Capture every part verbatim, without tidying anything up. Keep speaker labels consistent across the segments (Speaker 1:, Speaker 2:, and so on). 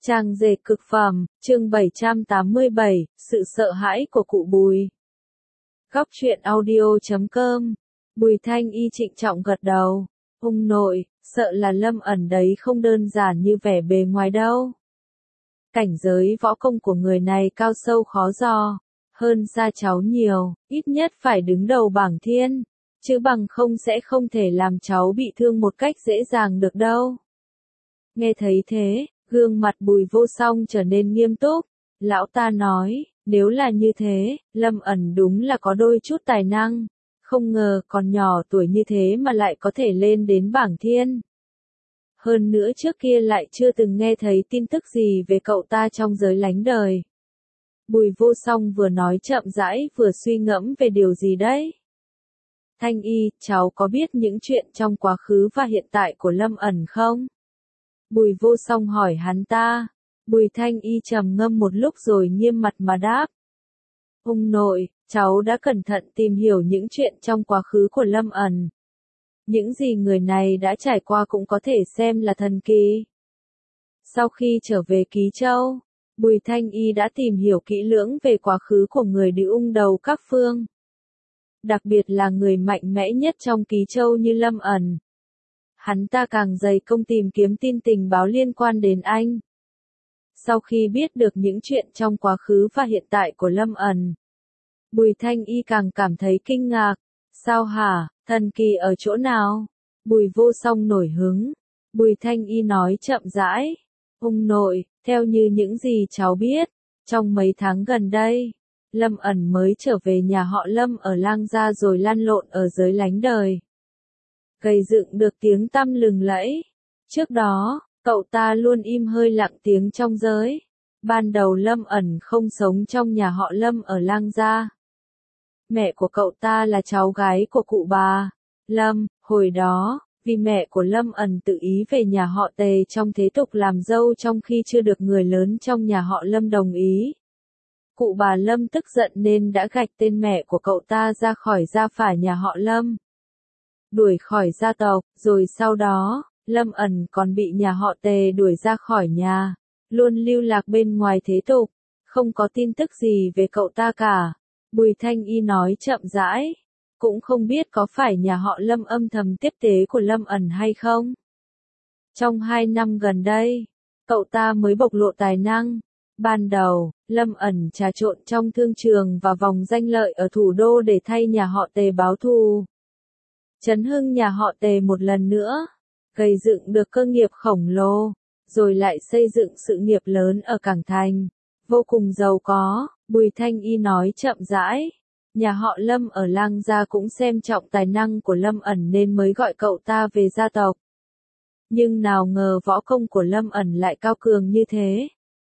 Speaker 1: Trang dệt cực phẩm, chương bảy trăm tám mươi bảy, sự sợ hãi của cụ Bùi. Góc truyện audio chấm com. Bùi Thanh Y trịnh trọng gật đầu. Ông nội, sợ là Lâm ẩn đấy không đơn giản như vẻ bề ngoài đâu. Cảnh giới võ công của người này cao sâu khó dò, hơn xa cháu nhiều, ít nhất phải đứng đầu bảng thiên, chứ bằng không sẽ không thể làm cháu bị thương một cách dễ dàng được đâu. Nghe thấy thế, gương mặt Bùi Vô Song trở nên nghiêm túc. Lão ta nói, nếu là như thế, Lâm ẩn đúng là có đôi chút tài năng. Không ngờ còn nhỏ tuổi như thế mà lại có thể lên đến bảng thiên. Hơn nữa trước kia lại chưa từng nghe thấy tin tức gì về cậu ta trong giới lánh đời. Bùi Vô Song vừa nói chậm rãi vừa suy ngẫm về điều gì đấy. Thanh Y, cháu có biết những chuyện trong quá khứ và hiện tại của Lâm ẩn không? Bùi Vô Song hỏi hắn ta. Bùi Thanh Y trầm ngâm một lúc rồi nghiêm mặt mà đáp. Ông nội, cháu đã cẩn thận tìm hiểu những chuyện trong quá khứ của Lâm ẩn. Những gì người này đã trải qua cũng có thể xem là thần kỳ. Sau khi trở về Ký Châu, Bùi Thanh Y đã tìm hiểu kỹ lưỡng về quá khứ của người đĩ ung đầu các phương. Đặc biệt là người mạnh mẽ nhất trong Ký Châu như Lâm ẩn. Hắn ta càng dày công tìm kiếm tin tình báo liên quan đến anh. Sau khi biết được những chuyện trong quá khứ và hiện tại của Lâm ẩn, Bùi Thanh Y càng cảm thấy kinh ngạc. Sao hả, thần kỳ ở chỗ nào? Bùi Vô Song nổi hứng. Bùi Thanh Y nói chậm rãi. Ông nội, theo như những gì cháu biết, trong mấy tháng gần đây, Lâm ẩn mới trở về nhà họ Lâm ở Lang Gia rồi lăn lộn ở giới lánh đời. Gây dựng được tiếng tăm lừng lẫy. Trước đó, cậu ta luôn im hơi lặng tiếng trong giới. Ban đầu Lâm ẩn không sống trong nhà họ Lâm ở Lang Gia. Mẹ của cậu ta là cháu gái của cụ bà Lâm. Hồi đó, vì mẹ của Lâm ẩn tự ý về nhà họ Tề trong thế tục làm dâu trong khi chưa được người lớn trong nhà họ Lâm đồng ý. Cụ bà Lâm tức giận nên đã gạch tên mẹ của cậu ta ra khỏi gia phả nhà họ Lâm. Đuổi khỏi gia tộc, rồi sau đó, Lâm ẩn còn bị nhà họ Tề đuổi ra khỏi nhà, luôn lưu lạc bên ngoài thế tục, không có tin tức gì về cậu ta cả. Bùi Thanh Y nói chậm rãi, cũng không biết có phải nhà họ Lâm âm thầm tiếp tế của Lâm ẩn hay không. Trong hai năm gần đây, cậu ta mới bộc lộ tài năng. Ban đầu, Lâm ẩn trà trộn trong thương trường và vòng danh lợi ở thủ đô để thay nhà họ Tề báo thù. Chấn hưng nhà họ Tề một lần nữa, gây dựng được cơ nghiệp khổng lồ, rồi lại xây dựng sự nghiệp lớn ở Cảng Thành, vô cùng giàu có. Bùi Thanh Y nói chậm rãi, nhà họ Lâm ở Lang Gia cũng xem trọng tài năng của Lâm ẩn nên mới gọi cậu ta về gia tộc. Nhưng nào ngờ võ công của Lâm ẩn lại cao cường như thế.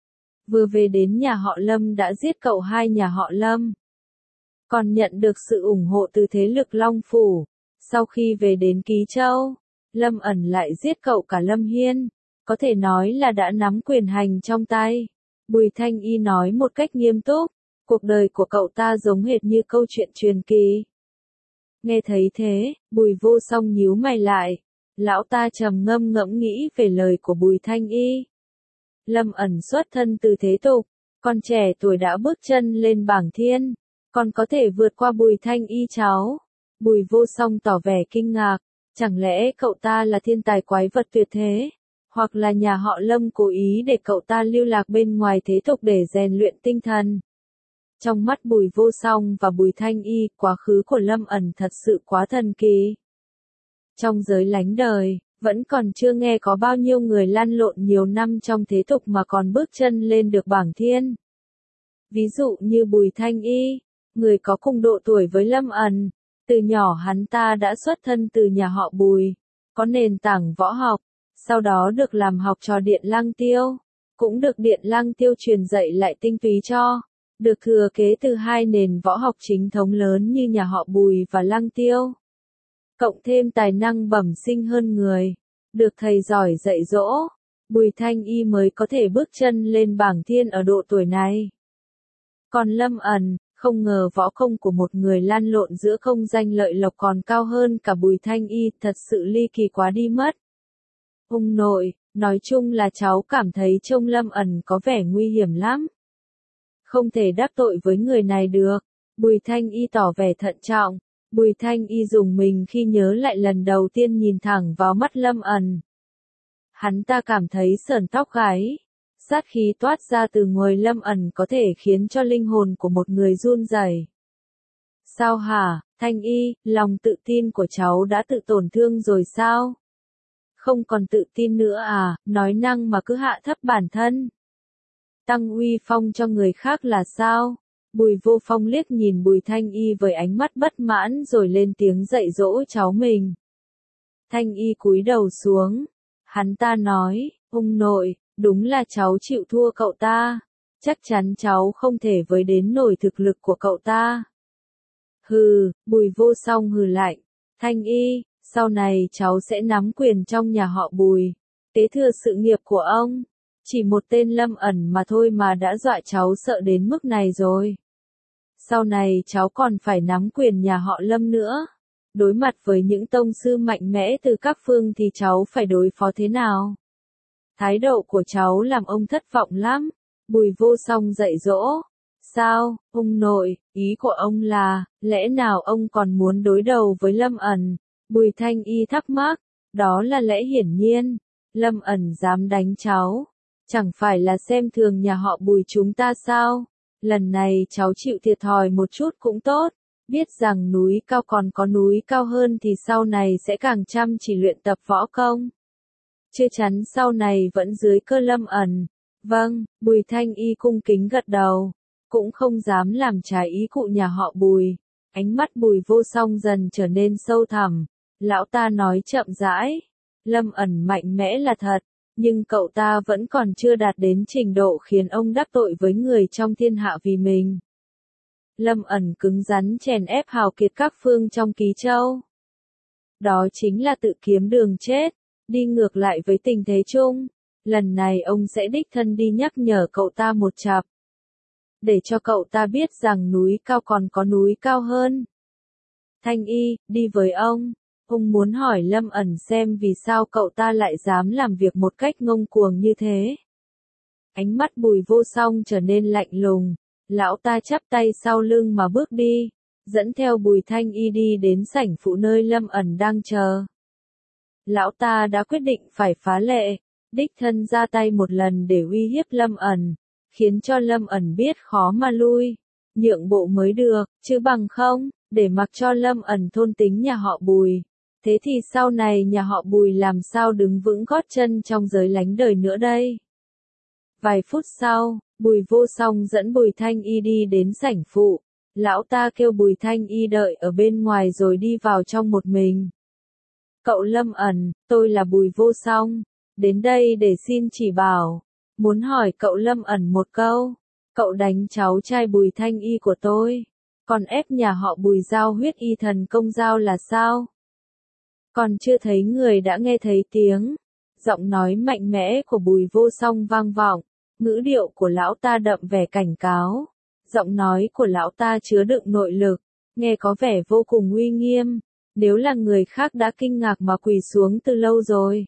Speaker 1: Vừa về đến nhà họ Lâm đã giết cậu hai nhà họ Lâm. Còn nhận được sự ủng hộ từ thế lực Long Phủ. Sau khi về đến Ký Châu, Lâm ẩn lại giết cậu cả Lâm Hiên, có thể nói là đã nắm quyền hành trong tay. Bùi Thanh Y nói một cách nghiêm túc, cuộc đời của cậu ta giống hệt như câu chuyện truyền kỳ. Nghe thấy thế, Bùi Vô Song nhíu mày lại, lão ta trầm ngâm ngẫm nghĩ về lời của Bùi Thanh Y. Lâm ẩn xuất thân từ thế tục, còn trẻ tuổi đã bước chân lên bảng thiên, còn có thể vượt qua Bùi Thanh Y cháu. Bùi Vô Song tỏ vẻ kinh ngạc, chẳng lẽ cậu ta là thiên tài quái vật tuyệt thế, hoặc là nhà họ Lâm cố ý để cậu ta lưu lạc bên ngoài thế tục để rèn luyện tinh thần. Trong mắt Bùi Vô Song và Bùi Thanh Y, quá khứ của Lâm ẩn thật sự quá thần kỳ. Trong giới lánh đời, vẫn còn chưa nghe có bao nhiêu người lăn lộn nhiều năm trong thế tục mà còn bước chân lên được bảng thiên. Ví dụ như Bùi Thanh Y, người có cùng độ tuổi với Lâm ẩn. Từ nhỏ hắn ta đã xuất thân từ nhà họ Bùi, có nền tảng võ học, sau đó được làm học trò Điện Lăng Tiêu, cũng được Điện Lăng Tiêu truyền dạy lại tinh túy cho, được thừa kế từ hai nền võ học chính thống lớn như nhà họ Bùi và Lăng Tiêu. Cộng thêm tài năng bẩm sinh hơn người, được thầy giỏi dạy dỗ, Bùi Thanh Y mới có thể bước chân lên bảng thiên ở độ tuổi này. Còn Lâm ẩn, không ngờ võ công của một người lăn lộn giữa công danh lợi lộc còn cao hơn cả Bùi Thanh Y, thật sự ly kỳ quá đi mất. Ông nội, Nói chung là cháu cảm thấy trông Lâm ẩn có vẻ nguy hiểm lắm. Không thể đắc tội với người này được. Bùi Thanh Y tỏ vẻ thận trọng. Bùi Thanh Y dùng mình khi nhớ lại lần đầu tiên nhìn thẳng vào mắt Lâm ẩn. Hắn ta cảm thấy sởn tóc gáy. Sát khí toát ra từ người Lâm ẩn có thể khiến cho linh hồn của một người run rẩy. Sao hả, Thanh Y, lòng tự tin của cháu đã tự tổn thương rồi sao? Không còn tự tin nữa à, nói năng mà cứ hạ thấp bản thân. Tăng uy phong cho người khác là sao? Bùi Vô Phong liếc nhìn Bùi Thanh Y với ánh mắt bất mãn rồi lên tiếng dạy dỗ cháu mình. Thanh Y cúi đầu xuống. Hắn ta nói, ông nội, đúng là cháu chịu thua cậu ta. Chắc chắn cháu không thể với đến nổi thực lực của cậu ta. Hừ, Bùi Vô Song hừ lạnh. Thanh Y, sau này cháu sẽ nắm quyền trong nhà họ Bùi. Kế thừa sự nghiệp của ông. Chỉ một tên Lâm ẩn mà thôi mà đã dọa cháu sợ đến mức này rồi. Sau này cháu còn phải nắm quyền nhà họ Lâm nữa. Đối mặt với những tông sư mạnh mẽ từ các phương thì cháu phải đối phó thế nào? Thái độ của cháu làm ông thất vọng lắm. Bùi Vô Song dạy dỗ. Sao, ông nội, ý của ông là, lẽ nào ông còn muốn đối đầu với Lâm ẩn? Bùi Thanh Y thắc mắc. Đó là lẽ hiển nhiên. Lâm ẩn dám đánh cháu. Chẳng phải là xem thường nhà họ Bùi chúng ta sao? Lần này cháu chịu thiệt thòi một chút cũng tốt. Biết rằng núi cao còn có núi cao hơn thì sau này sẽ càng chăm chỉ luyện tập võ công. Chưa chắn sau này vẫn dưới cơ Lâm ẩn. Vâng, Bùi Thanh Y cung kính gật đầu. Cũng không dám làm trái ý cụ nhà họ Bùi. Ánh mắt Bùi Vô Song dần trở nên sâu thẳm. Lão ta nói chậm rãi. Lâm ẩn mạnh mẽ là thật. Nhưng cậu ta vẫn còn chưa đạt đến trình độ khiến ông đắc tội với người trong thiên hạ vì mình. Lâm ẩn cứng rắn chèn ép hào kiệt các phương trong Ký Châu. Đó chính là tự kiếm đường chết, đi ngược lại với tình thế chung. Lần này ông sẽ đích thân đi nhắc nhở cậu ta một chặp. Để cho cậu ta biết rằng núi cao còn có núi cao hơn. Thanh Y, đi với ông. Ông muốn hỏi Lâm ẩn xem vì sao cậu ta lại dám làm việc một cách ngông cuồng như thế. Ánh mắt Bùi Vô Song trở nên lạnh lùng. Lão ta chắp tay sau lưng mà bước đi, dẫn theo Bùi Thanh Y đi đến sảnh phụ nơi Lâm ẩn đang chờ. Lão ta đã quyết định phải phá lệ, đích thân ra tay một lần để uy hiếp Lâm ẩn, khiến cho Lâm ẩn biết khó mà lui, nhượng bộ mới được, chứ bằng không, để mặc cho Lâm ẩn thôn tính nhà họ Bùi. Thế thì sau này nhà họ Bùi làm sao đứng vững gót chân trong giới lánh đời nữa đây? Vài phút sau, Bùi Vô Song dẫn Bùi Thanh Y đi đến sảnh phụ. Lão ta kêu Bùi Thanh Y đợi ở bên ngoài rồi đi vào trong một mình. Cậu Lâm ẩn, tôi là Bùi Vô Song, đến đây để xin chỉ bảo. Muốn hỏi cậu Lâm ẩn một câu. Cậu đánh cháu trai Bùi Thanh Y của tôi, còn ép nhà họ Bùi giao huyết y thần công giao là sao? Còn chưa thấy người đã nghe thấy tiếng. Giọng nói mạnh mẽ của Bùi Vô Song vang vọng. Ngữ điệu của lão ta đậm vẻ cảnh cáo. Giọng nói của lão ta chứa đựng nội lực, nghe có vẻ vô cùng uy nghiêm. Nếu là người khác đã kinh ngạc mà quỳ xuống từ lâu rồi.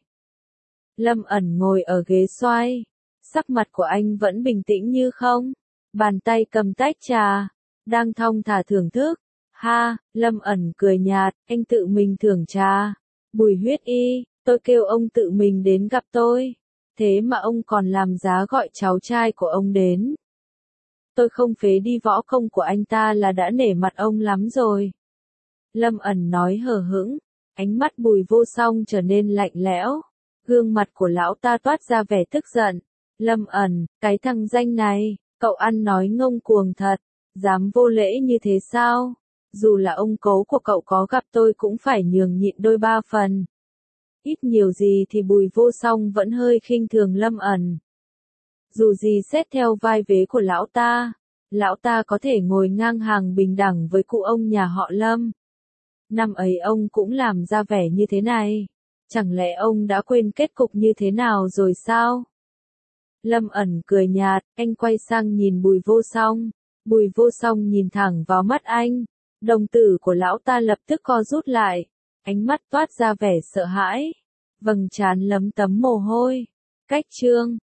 Speaker 1: Lâm ẩn ngồi ở ghế xoay. Sắc mặt của anh vẫn bình tĩnh như không. Bàn tay cầm tách trà, đang thong thả thưởng thức. Ha, Lâm ẩn cười nhạt, anh tự mình thưởng trà. Bùi huyết y, tôi kêu ông tự mình đến gặp tôi. Thế mà ông còn làm giá gọi cháu trai của ông đến. Tôi không phế đi võ công của anh ta là đã nể mặt ông lắm rồi. Lâm ẩn nói hờ hững, ánh mắt Bùi Vô Song trở nên lạnh lẽo. Gương mặt của lão ta toát ra vẻ tức giận. Lâm ẩn, cái thằng danh này, cậu ăn nói ngông cuồng thật, dám vô lễ như thế sao? Dù là ông cố của cậu có gặp tôi cũng phải nhường nhịn đôi ba phần. Ít nhiều gì thì Bùi Vô Song vẫn hơi khinh thường Lâm ẩn. Dù gì xét theo vai vế của lão ta, lão ta có thể ngồi ngang hàng bình đẳng với cụ ông nhà họ Lâm. Năm ấy ông cũng làm ra vẻ như thế này. Chẳng lẽ ông đã quên kết cục như thế nào rồi sao? Lâm ẩn cười nhạt, anh quay sang nhìn Bùi Vô Song. Bùi Vô Song nhìn thẳng vào mắt anh. Đồng tử của lão ta lập tức co rút lại. Ánh mắt toát ra vẻ sợ hãi. Vầng trán lấm tấm mồ hôi. Cách chương